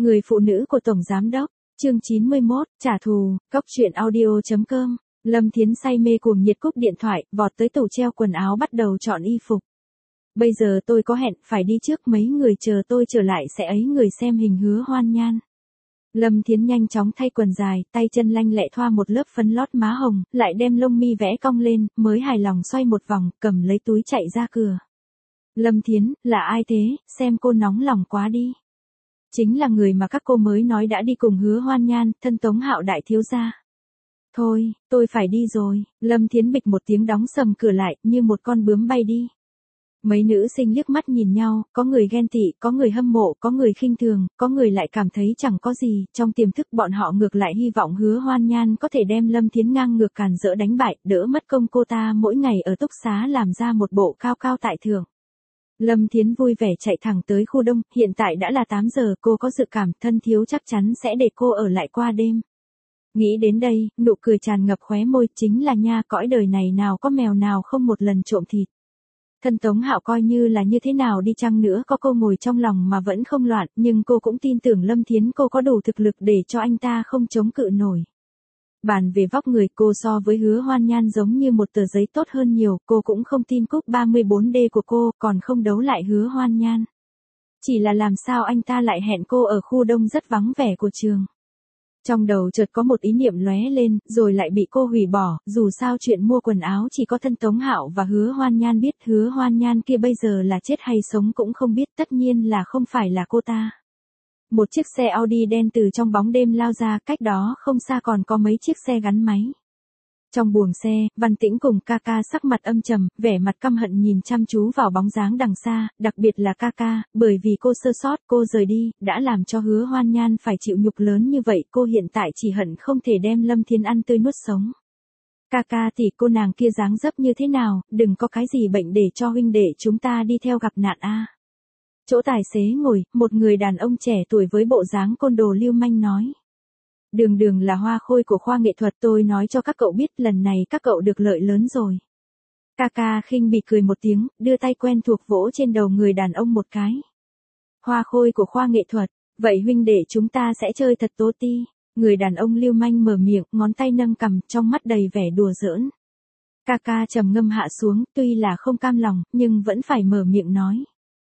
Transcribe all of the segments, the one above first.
Người phụ nữ của Tổng Giám Đốc, chương 91, trả thù, cóc truyện audio.com. Lâm Thiến say mê cuồng nhiệt cúp điện thoại, vọt tới tủ treo quần áo bắt đầu chọn y phục. Bây giờ tôi có hẹn, phải đi trước, mấy người chờ tôi trở lại sẽ ấy người xem hình Hứa Hoan Nhan. Lâm Thiến nhanh chóng thay quần dài, tay chân lanh lẹ thoa một lớp phấn lót má hồng, lại đem lông mi vẽ cong lên, mới hài lòng xoay một vòng, cầm lấy túi chạy ra cửa. Lâm Thiến, là ai thế, xem cô nóng lòng quá đi. Chính là người mà các cô mới nói đã đi cùng Hứa Hoan Nhan, thân Tống Hạo đại thiếu gia. Thôi, tôi phải đi rồi. Lâm Thiến bịch một tiếng đóng sầm cửa lại, như một con bướm bay đi. Mấy nữ sinh liếc mắt nhìn nhau, có người ghen tị, có người hâm mộ, có người khinh thường, có người lại cảm thấy chẳng có gì, trong tiềm thức bọn họ ngược lại hy vọng Hứa Hoan Nhan có thể đem Lâm Thiến ngang ngược càn rỡ đánh bại, đỡ mất công cô ta mỗi ngày ở túc xá làm ra một bộ cao cao tại thượng. Lâm Thiến vui vẻ chạy thẳng tới khu đông, hiện tại đã là 8 giờ, cô có dự cảm thân thiếu chắc chắn sẽ để cô ở lại qua đêm. Nghĩ đến đây, nụ cười tràn ngập khóe môi, chính là nha, cõi đời này nào có mèo nào không một lần trộm thịt. Thân Tống Hạo coi như là như thế nào đi chăng nữa có cô ngồi trong lòng mà vẫn không loạn, nhưng cô cũng tin tưởng Lâm Thiến cô có đủ thực lực để cho anh ta không chống cự nổi. Bàn về vóc người cô so với Hứa Hoan Nhan giống như một tờ giấy tốt hơn nhiều, cô cũng không tin cúp 34D của cô còn không đấu lại Hứa Hoan Nhan. Chỉ là làm sao anh ta lại hẹn cô ở khu đông rất vắng vẻ của trường. Trong đầu chợt có một ý niệm lóe lên, rồi lại bị cô hủy bỏ, dù sao chuyện mua quần áo chỉ có thân Tống Hạo và Hứa Hoan Nhan biết, Hứa Hoan Nhan kia bây giờ là chết hay sống cũng không biết, tất nhiên là không phải là cô ta. Một chiếc xe Audi đen từ trong bóng đêm lao ra, cách đó không xa còn có mấy chiếc xe gắn máy. Trong buồng xe, Văn Tĩnh cùng Kaka sắc mặt âm trầm, vẻ mặt căm hận nhìn chăm chú vào bóng dáng đằng xa, đặc biệt là Kaka, bởi vì cô sơ sót, cô rời đi, đã làm cho Hứa Hoan Nhan phải chịu nhục lớn như vậy, cô hiện tại chỉ hận không thể đem Lâm Thiến ăn tươi nuốt sống. Kaka tỷ, cô nàng kia dáng dấp như thế nào, đừng có cái gì bệnh để cho huynh đệ chúng ta đi theo gặp nạn a. Chỗ tài xế ngồi, một người đàn ông trẻ tuổi với bộ dáng côn đồ lưu manh nói. Đường Đường là hoa khôi của khoa nghệ thuật, tôi nói cho các cậu biết, lần này các cậu được lợi lớn rồi. Kaka khinh bỉ cười một tiếng, đưa tay quen thuộc vỗ trên đầu người đàn ông một cái. Hoa khôi của khoa nghệ thuật, vậy huynh đệ chúng ta sẽ chơi thật tố ti. Người đàn ông lưu manh mở miệng, ngón tay nâng cằm, trong mắt đầy vẻ đùa giỡn. Kaka trầm ngâm hạ xuống, tuy là không cam lòng, nhưng vẫn phải mở miệng nói.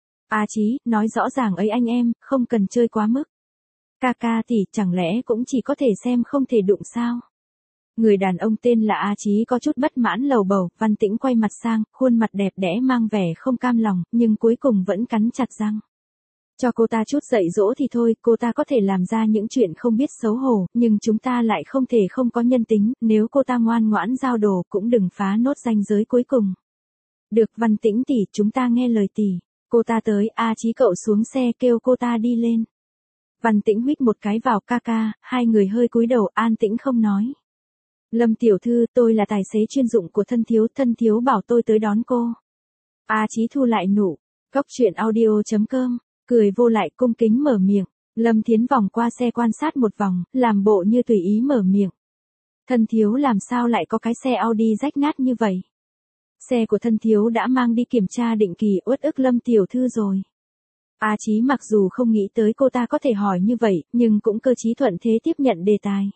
A Chí, nói rõ ràng ấy anh em, không cần chơi quá mức. Kaka thì chẳng lẽ cũng chỉ có thể xem không thể đụng sao? Người đàn ông tên là A Chí có chút bất mãn lầu bầu, Văn Tĩnh quay mặt sang, khuôn mặt đẹp đẽ mang vẻ không cam lòng, nhưng cuối cùng vẫn cắn chặt răng. Cho cô ta chút dạy dỗ thì thôi, cô ta có thể làm ra những chuyện không biết xấu hổ, nhưng chúng ta lại không thể không có nhân tính, nếu cô ta ngoan ngoãn giao đồ cũng đừng phá nốt ranh giới cuối cùng. Được Văn Tĩnh tỷ, chúng ta nghe lời tỷ. Cô ta tới, A Chí cậu xuống xe kêu cô ta đi lên. Văn Tĩnh huýt một cái vào Kaka, hai người hơi cúi đầu an tĩnh không nói. Lâm tiểu thư, tôi là tài xế chuyên dụng của thân thiếu bảo tôi tới đón cô. A Chí thu lại nụ, cóc truyện audio.com, cười vô lại cung kính mở miệng. Lâm Thiến vòng qua xe quan sát một vòng, làm bộ như tùy ý mở miệng. Thân thiếu làm sao lại có cái xe Audi rách nát như vậy? Xe của thân thiếu đã mang đi kiểm tra định kỳ, uất ức Lâm tiểu thư rồi. A Chí mặc dù không nghĩ tới cô ta có thể hỏi như vậy, nhưng cũng cơ trí thuận thế tiếp nhận đề tài.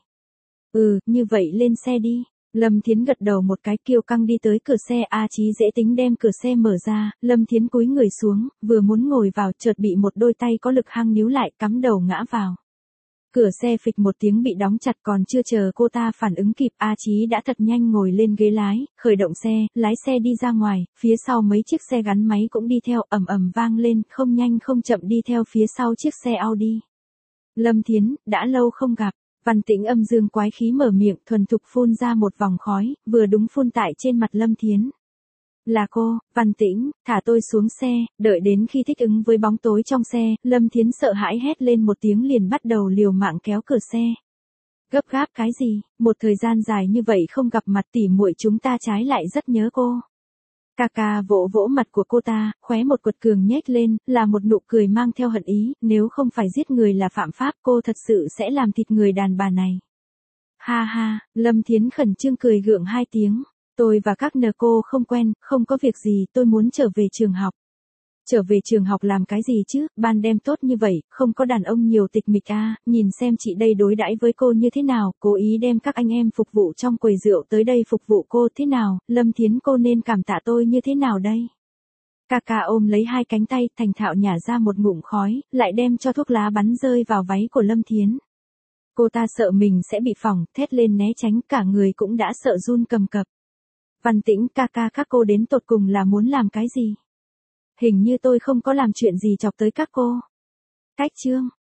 Như vậy lên xe đi. Lâm Thiến gật đầu một cái, kiêu căng đi tới cửa xe. A Chí dễ tính đem cửa xe mở ra, Lâm Thiến cúi người xuống, vừa muốn ngồi vào chợt bị một đôi tay có lực hăng níu lại, cắm đầu ngã vào. Cửa xe phịch một tiếng bị đóng chặt, còn chưa chờ cô ta phản ứng kịp, A Chí đã thật nhanh ngồi lên ghế lái, khởi động xe, lái xe đi ra ngoài, phía sau mấy chiếc xe gắn máy cũng đi theo, ầm ầm vang lên, không nhanh không chậm đi theo phía sau chiếc xe Audi. Lâm Thiến, đã lâu không gặp. Văn Tĩnh âm dương quái khí mở miệng, thuần thục phun ra một vòng khói, vừa đúng phun tại trên mặt Lâm Thiến. Là cô, Văn Tĩnh, thả tôi xuống xe. Đợi đến khi thích ứng với bóng tối trong xe, Lâm Thiến sợ hãi hét lên một tiếng liền bắt đầu liều mạng kéo cửa xe. Gấp gáp cái gì, một thời gian dài như vậy không gặp mặt tỉ muội chúng ta trái lại rất nhớ cô. Kaka vỗ vỗ mặt của cô ta, khóe một quật cường nhếch lên, là một nụ cười mang theo hận ý, nếu không phải giết người là phạm pháp cô thật sự sẽ làm thịt người đàn bà này. Ha ha, Lâm Thiến khẩn trương cười gượng hai tiếng. Tôi và các nờ cô không quen, không có việc gì, tôi muốn trở về trường học. Trở về trường học làm cái gì chứ, ban đêm tốt như vậy, không có đàn ông nhiều tịch mịch à, nhìn xem chị đây đối đãi với cô như thế nào, cố ý đem các anh em phục vụ trong quầy rượu tới đây phục vụ cô thế nào, Lâm Thiến cô nên cảm tạ tôi như thế nào đây? Ca ca ôm lấy hai cánh tay, thành thạo nhả ra một ngụm khói, lại đem cho thuốc lá bắn rơi vào váy của Lâm Thiến. Cô ta sợ mình sẽ bị phỏng, thét lên né tránh, cả người cũng đã sợ run cầm cập. Văn Tĩnh, ca ca các cô đến tột cùng là muốn làm cái gì? Hình như tôi không có làm chuyện gì chọc tới các cô. Cách chương.